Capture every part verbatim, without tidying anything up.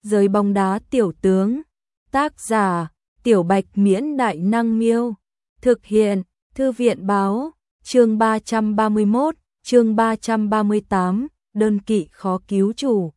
Giới bóng đá tiểu tướng. Tác giả: Tiểu Bạch Miễn Đại Năng Miêu. Thực hiện: Thư viện báo. Chương ba trăm ba mươi mốt, chương ba trăm ba mươi tám, đơn kỵ khó cứu chủ.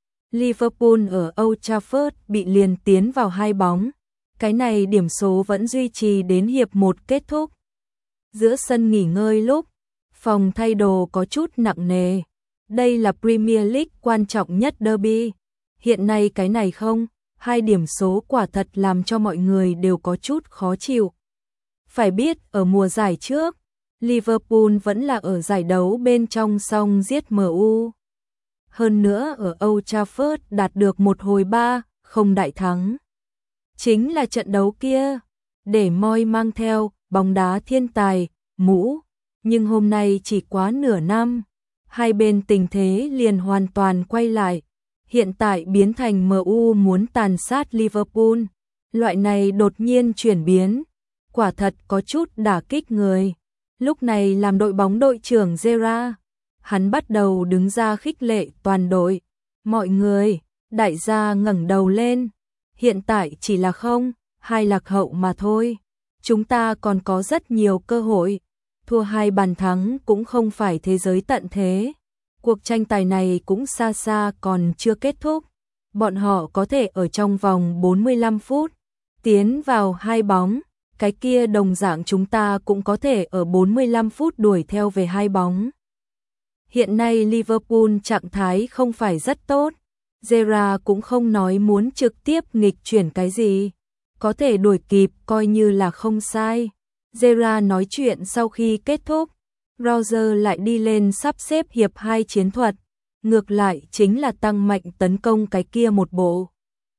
Liverpool ở Old Trafford bị liền tiến vào hai bóng. Cái này điểm số vẫn duy trì đến hiệp một kết thúc. Giữa sân nghỉ ngơi lúc, phòng thay đồ có chút nặng nề. Đây là Premier League quan trọng nhất derby. Hiện nay cái này không, hai điểm số quả thật làm cho mọi người đều có chút khó chịu. Phải biết ở mùa giải trước, Liverpool vẫn là ở giải đấu bên trong song giết em u. Hơn nữa ở Old Trafford đạt được một hồi ba không đại thắng. Chính là trận đấu kia, để Moi mang theo bóng đá thiên tài, mũ. Nhưng hôm nay chỉ quá nửa năm, hai bên tình thế liền hoàn toàn quay lại. Hiện tại biến thành em u muốn tàn sát Liverpool. Loại này đột nhiên chuyển biến, quả thật có chút đả kích người. Lúc này làm đội bóng đội trưởng Gerrard, hắn bắt đầu đứng ra khích lệ toàn đội. Mọi người, đại gia ngẩng đầu lên. Hiện tại chỉ là không, hai lạc hậu mà thôi. Chúng ta còn có rất nhiều cơ hội. Thua hai bàn thắng cũng không phải thế giới tận thế. Cuộc tranh tài này cũng xa xa còn chưa kết thúc. Bọn họ có thể ở trong vòng bốn mươi lăm phút tiến vào hai bóng. Cái kia đồng dạng chúng ta cũng có thể ở bốn mươi lăm phút đuổi theo về hai bóng. Hiện nay Liverpool trạng thái không phải rất tốt. Gerrard cũng không nói muốn trực tiếp nghịch chuyển cái gì. Có thể đuổi kịp coi như là không sai. Gerrard nói chuyện sau khi kết thúc. Roger lại đi lên sắp xếp hiệp hai chiến thuật. Ngược lại chính là tăng mạnh tấn công cái kia một bộ.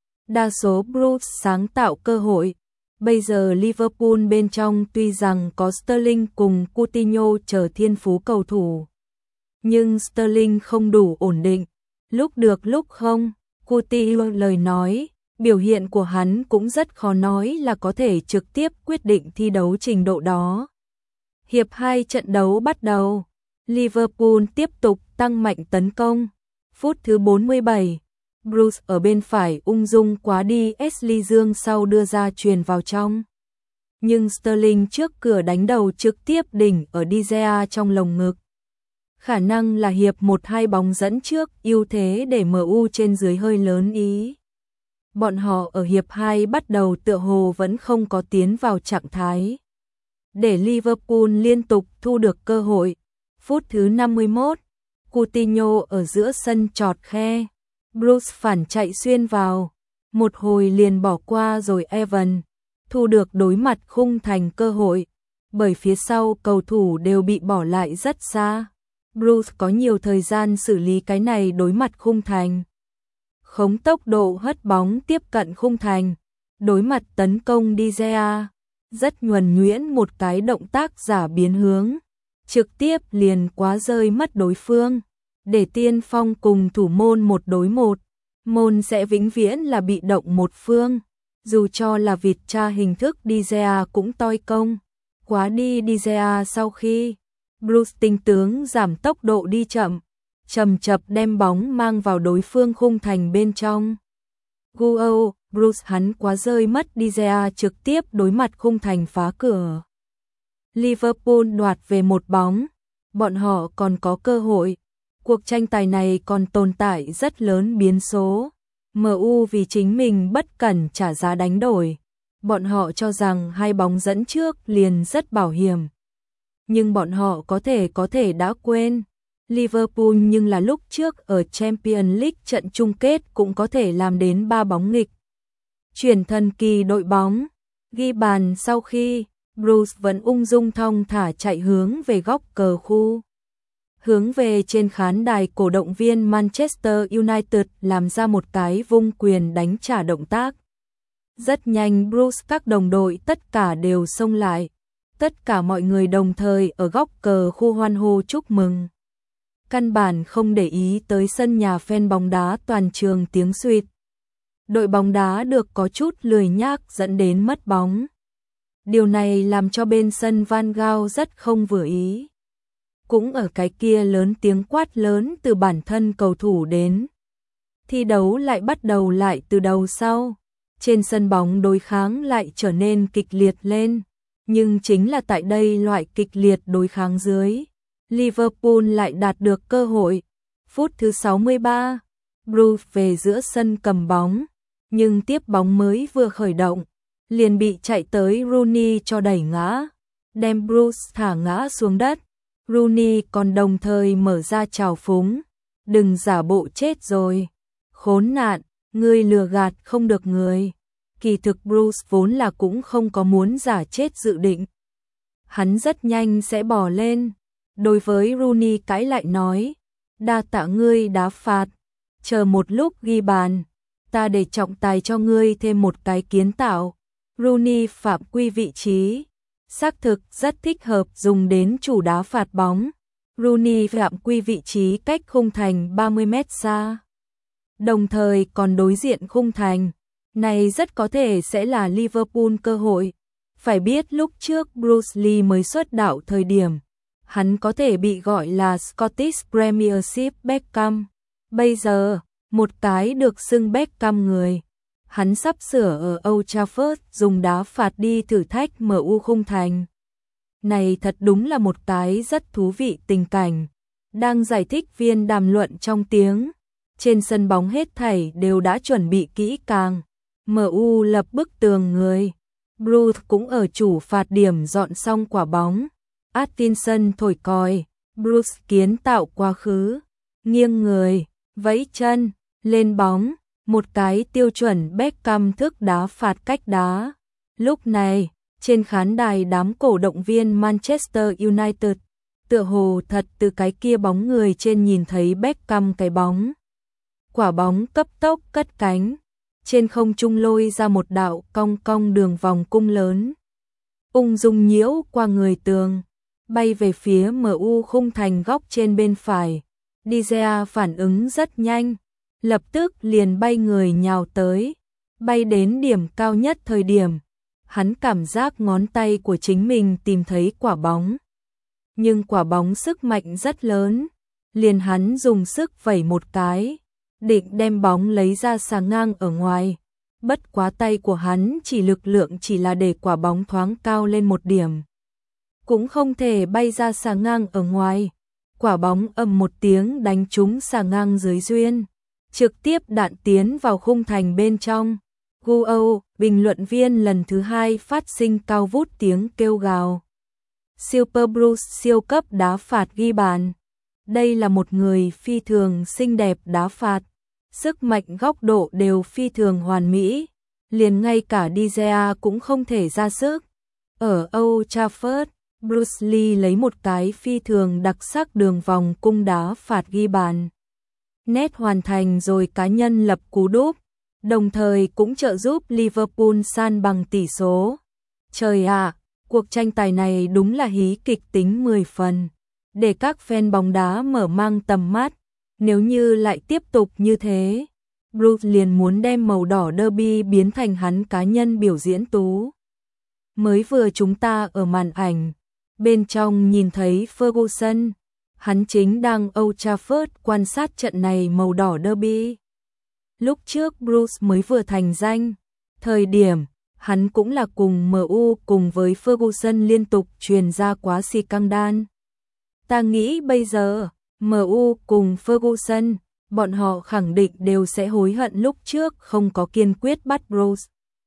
Đa số Bruce sáng tạo cơ hội. Bây giờ Liverpool bên trong tuy rằng có Sterling cùng Coutinho chờ thiên phú cầu thủ. Nhưng Sterling không đủ ổn định. Lúc được lúc không, Coutinho lời nói, biểu hiện của hắn cũng rất khó nói là có thể trực tiếp quyết định thi đấu trình độ đó. Hiệp hai trận đấu bắt đầu, Liverpool tiếp tục tăng mạnh tấn công. Phút thứ bốn mươi bảy, Bruce ở bên phải ung dung quá đi Ashley Dương sau đưa ra chuyền vào trong. Nhưng Sterling trước cửa đánh đầu trực tiếp đỉnh ở De Gea trong lồng ngực. Khả năng là hiệp một hai bóng dẫn trước ưu thế để em u trên dưới hơi lớn ý. Bọn họ ở hiệp hai bắt đầu tựa hồ vẫn không có tiến vào trạng thái. Để Liverpool liên tục thu được cơ hội. Phút thứ năm mươi mốt, Coutinho ở giữa sân chọt khe. Bruce phản chạy xuyên vào. Một hồi liền bỏ qua rồi Evan. Thu được đối mặt khung thành cơ hội. Bởi phía sau cầu thủ đều bị bỏ lại rất xa. Bruce có nhiều thời gian xử lý cái này đối mặt khung thành. Khống tốc độ hất bóng tiếp cận khung thành. Đối mặt tấn công De Gea. Rất nhuần nhuyễn một cái động tác giả biến hướng. Trực tiếp liền quá rơi mất đối phương. Để tiên phong cùng thủ môn một đối một. Môn sẽ vĩnh viễn là bị động một phương. Dù cho là vịt tra hình thức De Gea cũng toi công. Quá đi De Gea sau khi Bruce tinh tướng giảm tốc độ đi chậm. Chầm chập đem bóng mang vào đối phương khung thành bên trong. Guo, Bruce hắn quá rơi mất De Gea trực tiếp đối mặt khung thành phá cửa. Liverpool đoạt về một bóng. Bọn họ còn có cơ hội. Cuộc tranh tài này còn tồn tại rất lớn biến số. em u vì chính mình bất cẩn trả giá đánh đổi. Bọn họ cho rằng hai bóng dẫn trước liền rất bảo hiểm. Nhưng bọn họ có thể có thể đã quên. Liverpool nhưng là lúc trước ở Champions League trận chung kết cũng có thể làm đến ba bóng nghịch. Chuyển thần kỳ đội bóng. Ghi bàn sau khi Bruce vẫn ung dung thong thả chạy hướng về góc cờ khu. Hướng về trên khán đài cổ động viên Manchester United làm ra một cái vung quyền đánh trả động tác. Rất nhanh Bruce các đồng đội tất cả đều xông lại. Tất cả mọi người đồng thời ở góc cờ khu hoan hô chúc mừng. Căn bản không để ý tới sân nhà fan bóng đá toàn trường tiếng suýt. Đội bóng đá được có chút lười nhác dẫn đến mất bóng. Điều này làm cho bên sân Van Gaal rất không vừa ý. Cũng ở cái kia lớn tiếng quát lớn từ bản thân cầu thủ đến. Thi đấu lại bắt đầu lại từ đầu sau. Trên sân bóng đối kháng lại trở nên kịch liệt lên. Nhưng chính là tại đây loại kịch liệt đối kháng dưới, Liverpool lại đạt được cơ hội. Phút thứ sáu mươi ba, Bruce về giữa sân cầm bóng, nhưng tiếp bóng mới vừa khởi động, liền bị chạy tới Rooney cho đẩy ngã, đem Bruce thả ngã xuống đất. Rooney còn đồng thời mở ra trào phúng, đừng giả bộ chết rồi, khốn nạn, ngươi lừa gạt không được người. Kỳ thực Bruce vốn là cũng không có muốn giả chết dự định. Hắn rất nhanh sẽ bỏ lên, đối với Rooney cãi lại nói, đa tạ ngươi đá phạt, chờ một lúc ghi bàn, ta để trọng tài cho ngươi thêm một cái kiến tạo. Rooney phạm quy vị trí, xác thực rất thích hợp dùng đến chủ đá phạt bóng. Rooney phạm quy vị trí cách khung thành ba mươi mét xa, đồng thời còn đối diện khung thành. Này rất có thể sẽ là Liverpool cơ hội. Phải biết lúc trước Bruce Lee mới xuất đạo thời điểm, hắn có thể bị gọi là Scottish Premiership Beckham. Bây giờ, một cái được xưng Beckham người, hắn sắp sửa ở Old Trafford dùng đá phạt đi thử thách em u khung thành. Này thật đúng là một cái rất thú vị tình cảnh. Đang giải thích viên đàm luận trong tiếng, trên sân bóng hết thảy đều đã chuẩn bị kỹ càng. em u lập bức tường người. Bruce cũng ở chủ phạt điểm dọn xong quả bóng. Atkinson thổi còi. Bruce kiến tạo quá khứ, nghiêng người, vẫy chân, lên bóng, một cái tiêu chuẩn Beckham thức đá phạt cách đá. Lúc này, trên khán đài đám cổ động viên Manchester United, tựa hồ thật từ cái kia bóng người trên nhìn thấy Beckham cái bóng. Quả bóng cấp tốc cất cánh, trên không trung lôi ra một đạo cong cong đường vòng cung lớn, ung dung nhiễu qua người tường, bay về phía em u khung thành góc trên bên phải. De Gea phản ứng rất nhanh, lập tức liền bay người nhào tới, bay đến điểm cao nhất thời điểm, hắn cảm giác ngón tay của chính mình tìm thấy quả bóng. Nhưng quả bóng sức mạnh rất lớn, liền hắn dùng sức vẩy một cái, định đem bóng lấy ra xà ngang ở ngoài. Bất quá tay của hắn chỉ lực lượng chỉ là để quả bóng thoáng cao lên một điểm, cũng không thể bay ra xà ngang ở ngoài. Quả bóng ầm một tiếng đánh trúng xà ngang dưới duyên, trực tiếp đạn tiến vào khung thành bên trong. Guo, bình luận viên lần thứ hai phát sinh cao vút tiếng kêu gào. Super Bruce siêu cấp đá phạt ghi bàn. Đây là một người phi thường xinh đẹp đá phạt, sức mạnh góc độ đều phi thường hoàn mỹ, liền ngay cả De Gea cũng không thể ra sức. Ở Old Trafford, Bruce Lee lấy một cái phi thường đặc sắc đường vòng cung đá phạt ghi bàn. Nét hoàn thành rồi cá nhân lập cú đúp, đồng thời cũng trợ giúp Liverpool san bằng tỷ số. Trời ạ, cuộc tranh tài này đúng là hí kịch tính mười phần, để các fan bóng đá mở mang tầm mắt. Nếu như lại tiếp tục như thế, Bruce liền muốn đem màu đỏ derby biến thành hắn cá nhân biểu diễn tú. Mới vừa chúng ta ở màn ảnh, bên trong nhìn thấy Ferguson, hắn chính đang Old Trafford quan sát trận này màu đỏ derby. Lúc trước Bruce mới vừa thành danh, thời điểm, hắn cũng là cùng em u cùng với Ferguson liên tục truyền ra quá scandal. Ta nghĩ bây giờ, em u cùng Ferguson, bọn họ khẳng định đều sẽ hối hận lúc trước không có kiên quyết bắt Bruce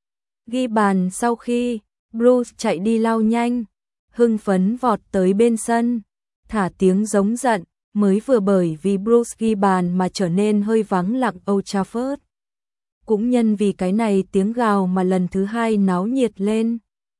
ghi bàn. Sau khi Bruce chạy đi lao nhanh, hưng phấn vọt tới bên sân, thả tiếng giống giận, mới vừa bởi vì Bruce ghi bàn mà trở nên hơi vắng lặng Old Trafford. Cũng nhân vì cái này tiếng gào mà lần thứ hai náo nhiệt lên.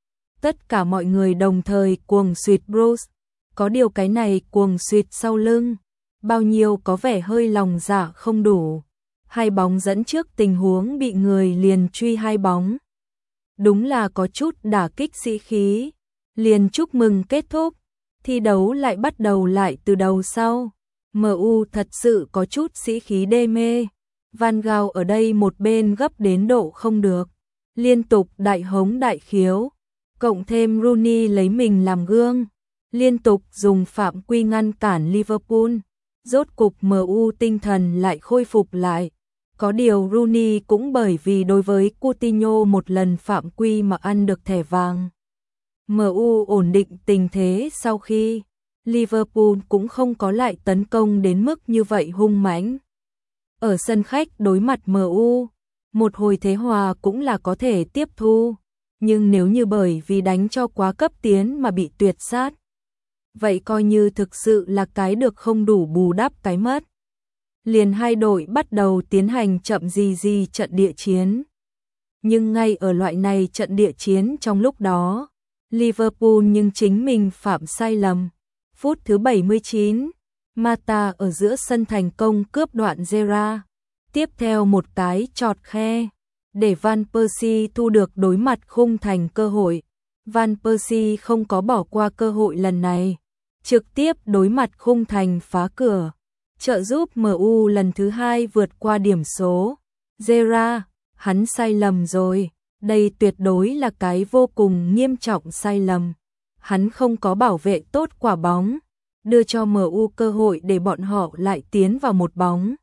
Tất cả mọi người đồng thời cuồng suýt Bruce, có điều cái này cuồng suýt sau lưng, bao nhiêu có vẻ hơi lòng dạ không đủ. Hai bóng dẫn trước tình huống bị người liền truy hai bóng. Đúng là có chút đả kích sĩ khí. Liền chúc mừng kết thúc, thi đấu lại bắt đầu lại từ đầu sau. em u thật sự có chút sĩ khí đê mê. Van Gaal ở đây một bên gấp đến độ không được, liên tục đại hống đại khiếu, cộng thêm Rooney lấy mình làm gương, liên tục dùng phạm quy ngăn cản Liverpool. Rốt cục em u tinh thần lại khôi phục lại, Có điều Rooney cũng bởi vì đối với Coutinho một lần phạm quy mà ăn được thẻ vàng. em u ổn định tình thế sau khi Liverpool cũng không có lại tấn công đến mức như vậy hung mãnh. Ở sân khách đối mặt em u, một hồi thế hòa cũng là có thể tiếp thu, nhưng nếu như bởi vì đánh cho quá cấp tiến mà bị tuyệt sát, vậy coi như thực sự là cái được không đủ bù đắp cái mất. Liền hai đội bắt đầu tiến hành chậm gì gì trận địa chiến. Nhưng ngay ở loại này trận địa chiến trong lúc đó, Liverpool nhưng chính mình phạm sai lầm. Phút thứ bảy mươi chín, Mata ở giữa sân thành công cướp đoạn Gerrard. Tiếp theo một cái chọt khe, để Van Persie thu được đối mặt khung thành cơ hội. Van Persie không có bỏ qua cơ hội lần này, trực tiếp đối mặt khung thành phá cửa, trợ giúp em u lần thứ hai vượt qua điểm số. Gerrard, hắn sai lầm rồi, đây tuyệt đối là cái vô cùng nghiêm trọng sai lầm. Hắn không có bảo vệ tốt quả bóng, đưa cho em u cơ hội để bọn họ lại tiến vào một bóng.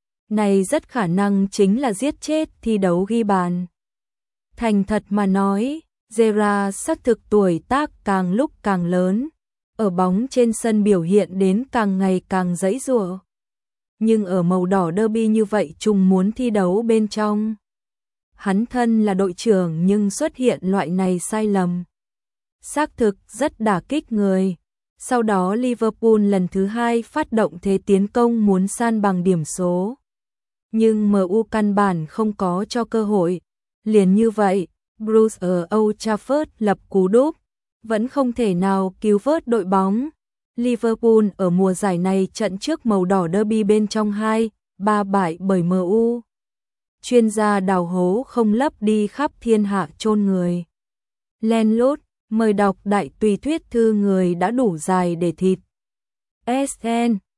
Này rất khả năng chính là giết chết thi đấu ghi bàn. Thành thật mà nói, Gerrard xác thực tuổi tác càng lúc càng lớn, ở bóng trên sân biểu hiện đến càng ngày càng giãy giụa. Nhưng ở màu đỏ derby như vậy trùng muốn thi đấu bên trong. Hắn thân là đội trưởng nhưng xuất hiện loại này sai lầm, xác thực rất đả kích người. Sau đó Liverpool lần thứ hai phát động thế tiến công muốn san bằng điểm số. Nhưng em u căn bản không có cho cơ hội. Liền như vậy, Bruce ở Old Trafford lập cú đúp, vẫn không thể nào cứu vớt đội bóng. Liverpool ở mùa giải này trận trước màu đỏ derby bên trong hai ba bại bởi em u. Chuyên gia đào hố không lấp đi khắp thiên hạ chôn người. Len lút, mời đọc đại tùy thuyết thư người đã đủ dài để thịt. ét en